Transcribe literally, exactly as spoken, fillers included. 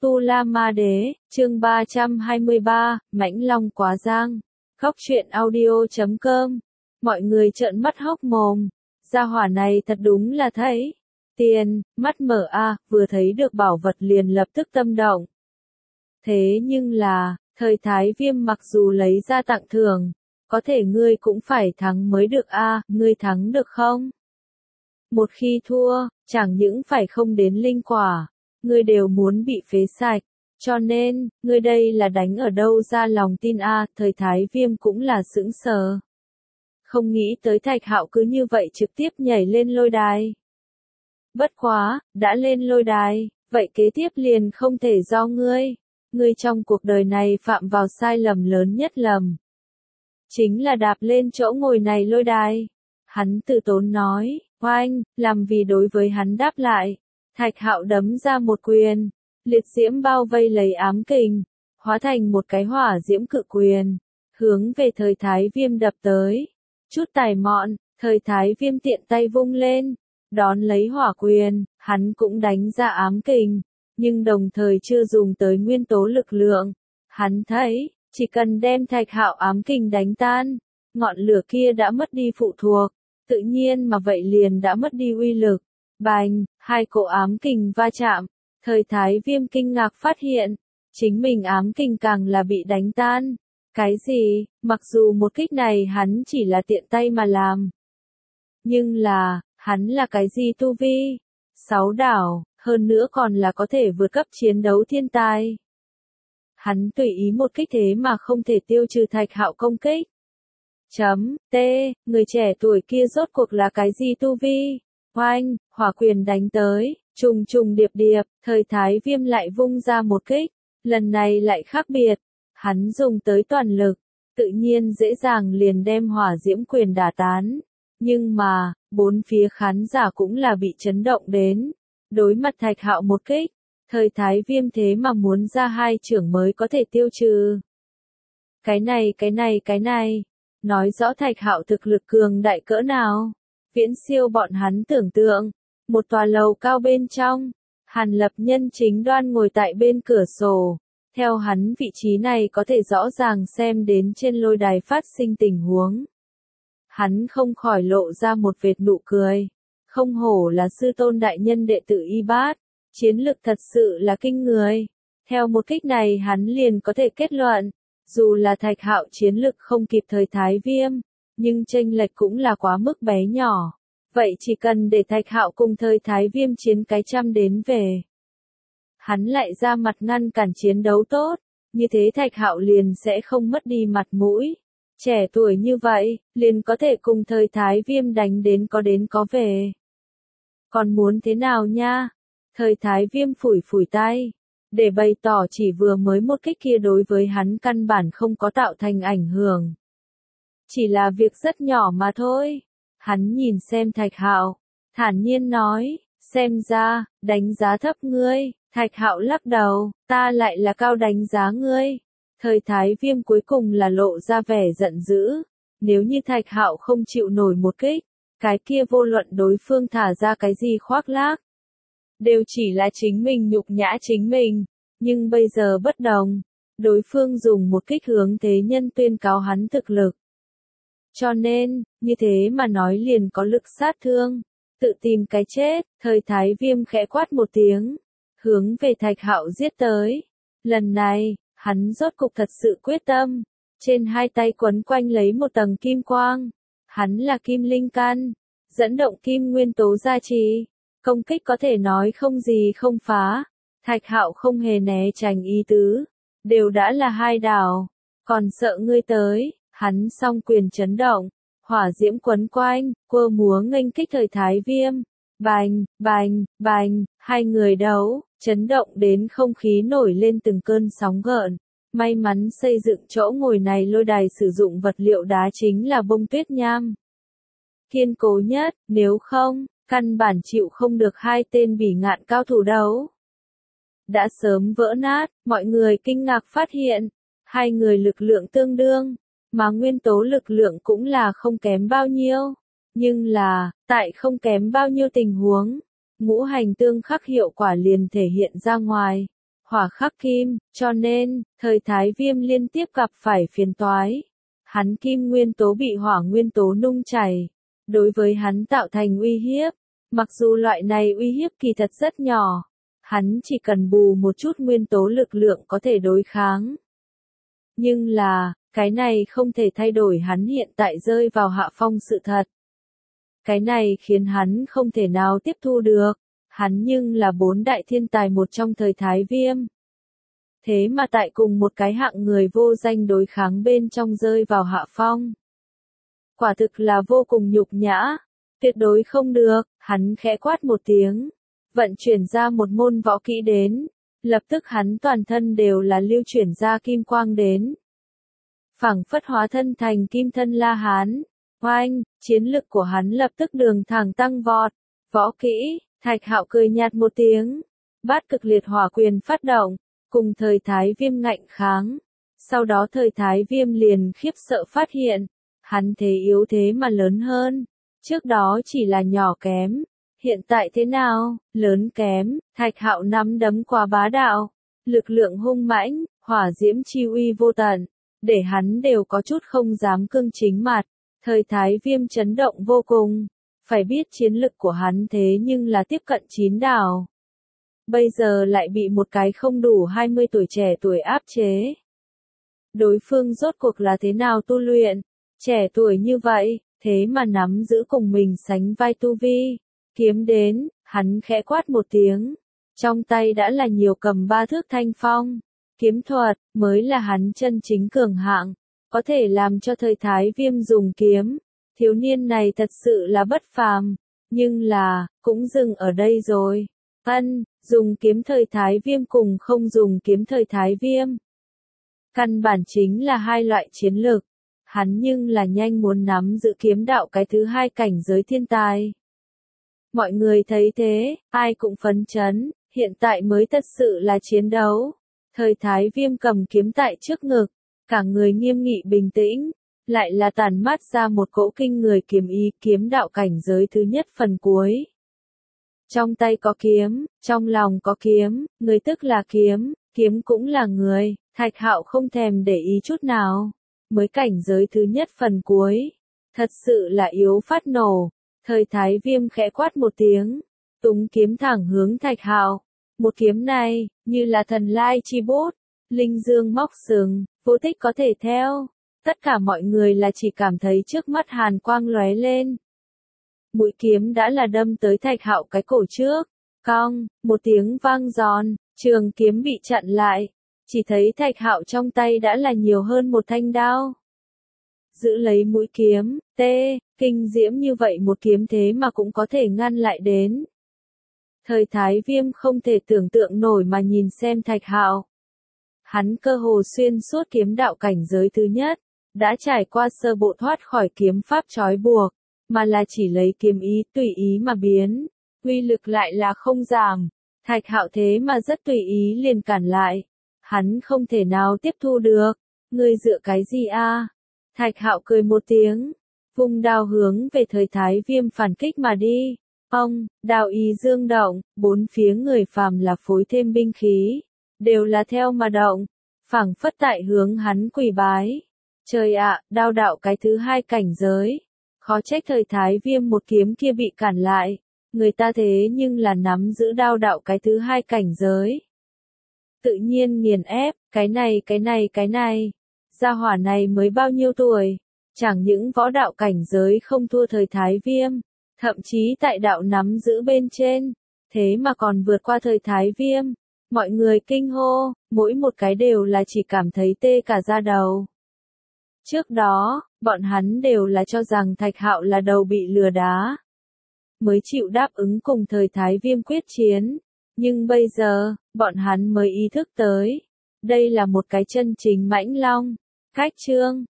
Tu La Ma Đế, chương ba trăm hai mươi ba, Mãnh Long Quá Giang. Góc truyện audio chấm com. Mọi người trợn mắt hốc mồm. Gia hỏa này thật đúng là thấy tiền, mắt mở a, vừa thấy được bảo vật liền lập tức tâm động. Thế nhưng là, thời Thái Viêm mặc dù lấy ra tặng thưởng, có thể ngươi cũng phải thắng mới được a, ngươi thắng được không? Một khi thua, chẳng những phải không đến linh quả, ngươi đều muốn bị phế sạch, cho nên, ngươi đây là đánh ở đâu ra lòng tin a, thời Thái Viêm cũng là sững sờ. Không nghĩ tới Thạch Hạo cứ như vậy trực tiếp nhảy lên lôi đài. Bất quá, đã lên lôi đài, vậy kế tiếp liền không thể do ngươi. Ngươi trong cuộc đời này phạm vào sai lầm lớn nhất lầm. Chính là đạp lên chỗ ngồi này lôi đài. Hắn từ tốn nói, oanh, làm vì đối với hắn đáp lại. Thạch Hạo đấm ra một quyền, liệt diễm bao vây lấy ám kình, hóa thành một cái hỏa diễm cự quyền, hướng về thời Thái Viêm đập tới. Chút tài mọn, thời Thái Viêm tiện tay vung lên, đón lấy hỏa quyền, hắn cũng đánh ra ám kình, nhưng đồng thời chưa dùng tới nguyên tố lực lượng. Hắn thấy, chỉ cần đem Thạch Hạo ám kình đánh tan, ngọn lửa kia đã mất đi phụ thuộc, tự nhiên mà vậy liền đã mất đi uy lực. Bành, hai cỗ ám kình va chạm, thời Thái Viêm kinh ngạc phát hiện, chính mình ám kình càng là bị đánh tan. Cái gì, mặc dù một kích này hắn chỉ là tiện tay mà làm. Nhưng là, hắn là cái gì tu vi? Sáu đảo, hơn nữa còn là có thể vượt cấp chiến đấu thiên tài. Hắn tùy ý một kích thế mà không thể tiêu trừ Thạch Hạo công kích. Chấm, T, người trẻ tuổi kia rốt cuộc là cái gì tu vi? Oanh, hỏa quyền đánh tới, trùng trùng điệp điệp, thời Thái Viêm lại vung ra một kích, lần này lại khác biệt, hắn dùng tới toàn lực, tự nhiên dễ dàng liền đem hỏa diễm quyền đả tán, nhưng mà, bốn phía khán giả cũng là bị chấn động đến, đối mặt Thạch Hạo một kích, thời Thái Viêm thế mà muốn ra hai chưởng mới có thể tiêu trừ. Cái này cái này cái này, nói rõ Thạch Hạo thực lực cường đại cỡ nào. Viễn siêu bọn hắn tưởng tượng, một tòa lầu cao bên trong, Hàn Lập Nhân chính đoan ngồi tại bên cửa sổ, theo hắn vị trí này có thể rõ ràng xem đến trên lôi đài phát sinh tình huống. Hắn không khỏi lộ ra một vệt nụ cười, không hổ là sư tôn đại nhân đệ tử Y Bát, chiến lực thật sự là kinh người. Theo một kích này hắn liền có thể kết luận, dù là Thạch Hạo chiến lực không kịp thời Thái Viêm, nhưng chênh lệch cũng là quá mức bé nhỏ. Vậy chỉ cần để Thạch Hạo cùng thời Thái Viêm chiến cái trăm đến về, hắn lại ra mặt ngăn cản chiến đấu tốt, như thế Thạch Hạo liền sẽ không mất đi mặt mũi. Trẻ tuổi như vậy, liền có thể cùng thời Thái Viêm đánh đến có đến có về. Còn muốn thế nào nha? Thời Thái Viêm phủi phủi tay, để bày tỏ chỉ vừa mới một kích kia đối với hắn căn bản không có tạo thành ảnh hưởng. Chỉ là việc rất nhỏ mà thôi. Hắn nhìn xem Thạch Hạo, thản nhiên nói, xem ra, đánh giá thấp ngươi. Thạch Hạo lắc đầu, ta lại là cao đánh giá ngươi. Thời Thái Viêm cuối cùng là lộ ra vẻ giận dữ. Nếu như Thạch Hạo không chịu nổi một kích, cái kia vô luận đối phương thả ra cái gì khoác lác, đều chỉ là chính mình nhục nhã chính mình. Nhưng bây giờ bất đồng, đối phương dùng một kích hướng thế nhân tuyên cáo hắn thực lực. Cho nên, như thế mà nói liền có lực sát thương, tự tìm cái chết. Thời Thái Viêm khẽ quát một tiếng, hướng về Thạch Hạo giết tới. Lần này, hắn rốt cục thật sự quyết tâm, trên hai tay quấn quanh lấy một tầng kim quang. Hắn là kim linh căn, dẫn động kim nguyên tố gia trì, công kích có thể nói không gì không phá. Thạch Hạo không hề né tránh ý tứ, đều đã là hai đảo, còn sợ ngươi tới. Hắn song quyền chấn động, hỏa diễm quấn quanh, quơ múa nghênh kích thời Thái Viêm. Bành, bành, bành, hai người đấu, chấn động đến không khí nổi lên từng cơn sóng gợn. May mắn xây dựng chỗ ngồi này lôi đài sử dụng vật liệu đá chính là bông tuyết nham. Kiên cố nhất, nếu không, căn bản chịu không được hai tên bỉ ngạn cao thủ đấu. Đã sớm vỡ nát, mọi người kinh ngạc phát hiện, hai người lực lượng tương đương. Mà nguyên tố lực lượng cũng là không kém bao nhiêu. Nhưng là, tại không kém bao nhiêu tình huống, ngũ hành tương khắc hiệu quả liền thể hiện ra ngoài. hỏa khắc kim, cho nên, thời Thái Viêm liên tiếp gặp phải phiền toái. Hắn kim nguyên tố bị hỏa nguyên tố nung chảy, đối với hắn tạo thành uy hiếp. Mặc dù loại này uy hiếp kỳ thật rất nhỏ, hắn chỉ cần bù một chút nguyên tố lực lượng có thể đối kháng. Nhưng là, cái này không thể thay đổi hắn hiện tại rơi vào hạ phong sự thật. Cái này khiến hắn không thể nào tiếp thu được, hắn nhưng là bốn đại thiên tài một trong thời Thái Viêm. Thế mà tại cùng một cái hạng người vô danh đối kháng bên trong rơi vào hạ phong. Quả thực là vô cùng nhục nhã, tuyệt đối không được, hắn khẽ quát một tiếng, vận chuyển ra một môn võ kỹ đến, lập tức hắn toàn thân đều là lưu chuyển ra kim quang đến. Phảng phất hóa thân thành kim thân La Hán, oanh, chiến lực của hắn lập tức đường thẳng tăng vọt, võ kỹ, Thạch Hạo cười nhạt một tiếng, bát cực liệt hỏa quyền phát động, cùng thời Thái Viêm ngạnh kháng, sau đó thời Thái Viêm liền khiếp sợ phát hiện, hắn thế yếu thế mà lớn hơn, trước đó chỉ là nhỏ kém, hiện tại thế nào, lớn kém, Thạch Hạo nắm đấm qua bá đạo, lực lượng hung mãnh, hỏa diễm chi uy vô tận, để hắn đều có chút không dám cương chính mặt, thời Thái Viêm chấn động vô cùng, phải biết chiến lực của hắn thế nhưng là tiếp cận chín đảo. Bây giờ lại bị một cái không đủ hai mươi tuổi trẻ tuổi áp chế. Đối phương rốt cuộc là thế nào tu luyện, trẻ tuổi như vậy, thế mà nắm giữ cùng mình sánh vai tu vi, kiếm đến, hắn khẽ quát một tiếng, trong tay đã là nhiều cầm ba thước thanh phong, kiếm thuật, mới là hắn chân chính cường hạng, có thể làm cho thời Thái Viêm dùng kiếm, thiếu niên này thật sự là bất phàm, nhưng là, cũng dừng ở đây rồi, ân, dùng kiếm thời Thái Viêm cùng không dùng kiếm thời Thái Viêm. Căn bản chính là hai loại chiến lược, hắn nhưng là nhanh muốn nắm giữ kiếm đạo cái thứ hai cảnh giới thiên tài. Mọi người thấy thế, ai cũng phấn chấn, hiện tại mới thật sự là chiến đấu. Thời Thái Viêm cầm kiếm tại trước ngực, cả người nghiêm nghị bình tĩnh, lại là tản mát ra một cỗ kinh người kiếm ý kiếm đạo cảnh giới thứ nhất phần cuối. Trong tay có kiếm, trong lòng có kiếm, người tức là kiếm, kiếm cũng là người, Thạch Hạo không thèm để ý chút nào, mới cảnh giới thứ nhất phần cuối, thật sự là yếu phát nổ, thời Thái Viêm khẽ quát một tiếng, túng kiếm thẳng hướng Thạch Hạo, một kiếm này, như là thần lai chi bút, linh dương móc sừng, vô tích có thể theo, tất cả mọi người là chỉ cảm thấy trước mắt hàn quang lóe lên. Mũi kiếm đã là đâm tới Thạch Hạo cái cổ trước, cong, một tiếng vang giòn, trường kiếm bị chặn lại, chỉ thấy Thạch Hạo trong tay đã là nhiều hơn một thanh đao. Giữ lấy mũi kiếm, tê, kinh diễm như vậy một kiếm thế mà cũng có thể ngăn lại đến. Thời Thái Viêm không thể tưởng tượng nổi mà nhìn xem Thạch Hạo. Hắn cơ hồ xuyên suốt kiếm đạo cảnh giới thứ nhất, đã trải qua sơ bộ thoát khỏi kiếm pháp trói buộc, mà là chỉ lấy kiếm ý tùy ý mà biến, uy lực lại là không giảm. Thạch Hạo thế mà rất tùy ý liền cản lại, hắn không thể nào tiếp thu được, ngươi dựa cái gì a? Thạch Hạo cười một tiếng, vung đao hướng về thời Thái Viêm phản kích mà đi. Ông, đao ý dương động, bốn phía người phàm là phối thêm binh khí, đều là theo mà động, phảng phất tại hướng hắn quỳ bái. Trời ạ, đao đạo cái thứ hai cảnh giới, khó trách thời Thái Viêm một kiếm kia bị cản lại, người ta thế nhưng là nắm giữ đao đạo cái thứ hai cảnh giới. Tự nhiên nghiền ép, cái này cái này cái này, gia hỏa này mới bao nhiêu tuổi, chẳng những võ đạo cảnh giới không thua thời Thái Viêm, thậm chí tại đạo nắm giữ bên trên, thế mà còn vượt qua thời Thái Viêm. Mọi người kinh hô, mỗi một cái đều là chỉ cảm thấy tê cả da đầu. Trước đó, bọn hắn đều là cho rằng Thạch Hạo là đầu bị lừa đá, mới chịu đáp ứng cùng thời Thái Viêm quyết chiến, nhưng bây giờ, bọn hắn mới ý thức tới, đây là một cái chân chính mãnh long. Cách chương